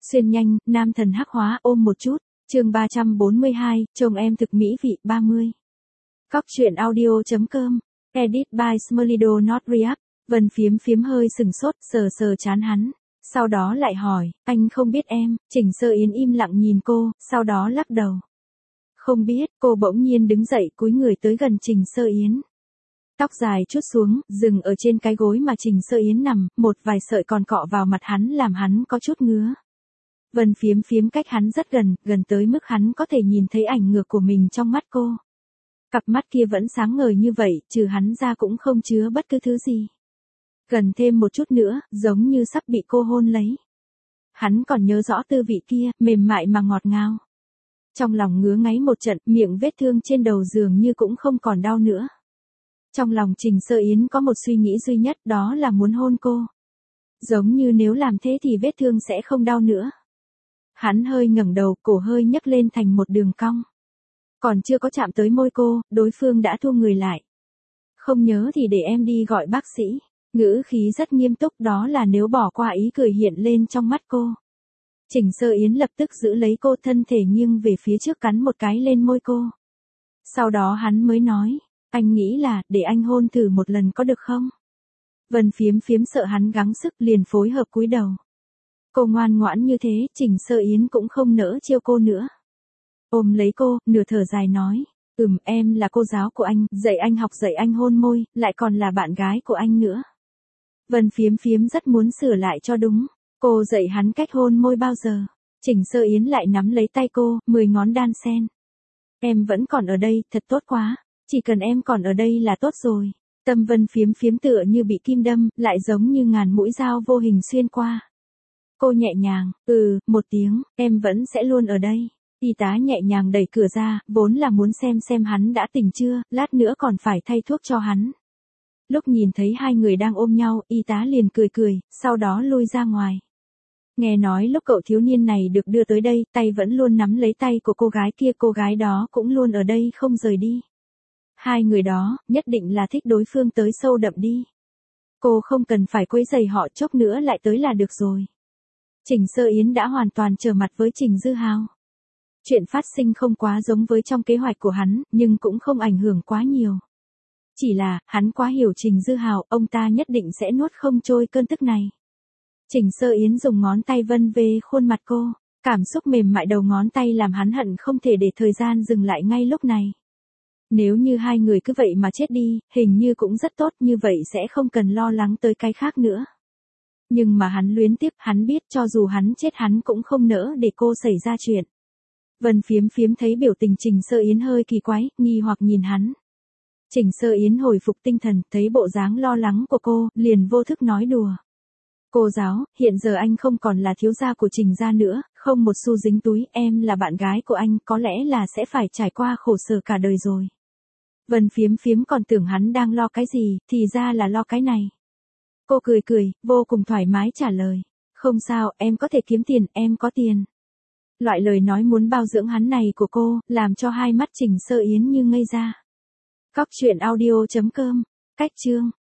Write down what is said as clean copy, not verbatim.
Xuyên nhanh, nam thần hắc hóa ôm một chút. Chương 342, chồng em thực mỹ vị 30. Cóc truyện audio.com. Edit by Smolido Not React. Vân phiếm hơi sừng sốt, sờ chán hắn. Sau đó lại hỏi, anh không biết em. Trình Sơ Yến im lặng nhìn cô, sau đó lắc đầu. Không biết, cô bỗng nhiên đứng dậy cúi người tới gần Trình Sơ Yến. Tóc dài chút xuống, dừng ở trên cái gối mà Trình Sơ Yến nằm, một vài sợi còn cọ vào mặt hắn làm hắn có chút ngứa. Vân phiếm cách hắn rất gần tới mức hắn có thể nhìn thấy ảnh ngược của mình trong mắt cô. Cặp mắt kia vẫn sáng ngời như vậy, trừ hắn ra cũng không chứa bất cứ thứ gì. Gần thêm một chút nữa, giống như sắp bị cô hôn lấy. Hắn còn nhớ rõ tư vị kia, mềm mại mà ngọt ngào. Trong lòng ngứa ngáy một trận, miệng vết thương trên đầu giường như cũng không còn đau nữa. Trong lòng Trình Sơ Yến có một suy nghĩ duy nhất, đó là muốn hôn cô. Giống như nếu làm thế thì vết thương sẽ không đau nữa. Hắn hơi ngẩng đầu, cổ hơi nhấc lên thành một đường cong. Còn chưa có chạm tới môi cô, đối phương đã thu người lại. Không nhớ thì để em đi gọi bác sĩ. Ngữ khí rất nghiêm túc, đó là nếu bỏ qua ý cười hiện lên trong mắt cô. Trình Sơ Yến lập tức giữ lấy cô, thân thể nghiêng về phía trước cắn một cái lên môi cô. Sau đó hắn mới nói, anh nghĩ là, để anh hôn thử một lần có được không? Vân phiếm sợ hắn gắng sức liền phối hợp cúi đầu. Cô ngoan ngoãn như thế, Trình Sơ Yến cũng không nỡ chiêu cô nữa. Ôm lấy cô, nửa thở dài nói, em là cô giáo của anh, dạy anh học dạy anh hôn môi, lại còn là bạn gái của anh nữa. Vân phiếm rất muốn sửa lại cho đúng. Cô dạy hắn cách hôn môi bao giờ? Trình Sơ Yến lại nắm lấy tay cô, 10 ngón đan sen. Em vẫn còn ở đây, thật tốt quá. Chỉ cần em còn ở đây là tốt rồi. Tâm Vân phiếm tựa như bị kim đâm, lại giống như ngàn mũi dao vô hình xuyên qua. Cô nhẹ nhàng, một tiếng, em vẫn sẽ luôn ở đây. Y tá nhẹ nhàng đẩy cửa ra, vốn là muốn xem hắn đã tỉnh chưa, lát nữa còn phải thay thuốc cho hắn. Lúc nhìn thấy hai người đang ôm nhau, y tá liền cười, sau đó lui ra ngoài. Nghe nói lúc cậu thiếu niên này được đưa tới đây, tay vẫn luôn nắm lấy tay của cô gái kia, cô gái đó cũng luôn ở đây không rời đi. Hai người đó, nhất định là thích đối phương tới sâu đậm đi. Cô không cần phải quấy rầy họ, chốc nữa lại tới là được rồi. Trình Sơ Yến đã hoàn toàn trở mặt với Trình Dư Hào. Chuyện phát sinh không quá giống với trong kế hoạch của hắn, nhưng cũng không ảnh hưởng quá nhiều. Chỉ là, hắn quá hiểu Trình Dư Hào, ông ta nhất định sẽ nuốt không trôi cơn tức này. Trình Sơ Yến dùng ngón tay vân về khuôn mặt cô, cảm xúc mềm mại đầu ngón tay làm hắn hận không thể để thời gian dừng lại ngay lúc này. Nếu như hai người cứ vậy mà chết đi, hình như cũng rất tốt, như vậy sẽ không cần lo lắng tới cái khác nữa. Nhưng mà hắn luyến tiếc, hắn biết cho dù hắn chết hắn cũng không nỡ để cô xảy ra chuyện. Vân phiếm thấy biểu tình Trình Sơ Yến hơi kỳ quái, nghi hoặc nhìn hắn. Trình Sơ Yến hồi phục tinh thần, thấy bộ dáng lo lắng của cô, liền vô thức nói đùa. Cô giáo, hiện giờ anh không còn là thiếu gia của Trình gia nữa, không một xu dính túi, em là bạn gái của anh, có lẽ là sẽ phải trải qua khổ sở cả đời rồi. Vân phiếm còn tưởng hắn đang lo cái gì, thì ra là lo cái này. Cô cười, vô cùng thoải mái trả lời. Không sao, em có thể kiếm tiền, em có tiền. Loại lời nói muốn bao dưỡng hắn này của cô, làm cho hai mắt Trình Sơ Yến như ngây ra. Cóc truyện audio.com. Cách chương.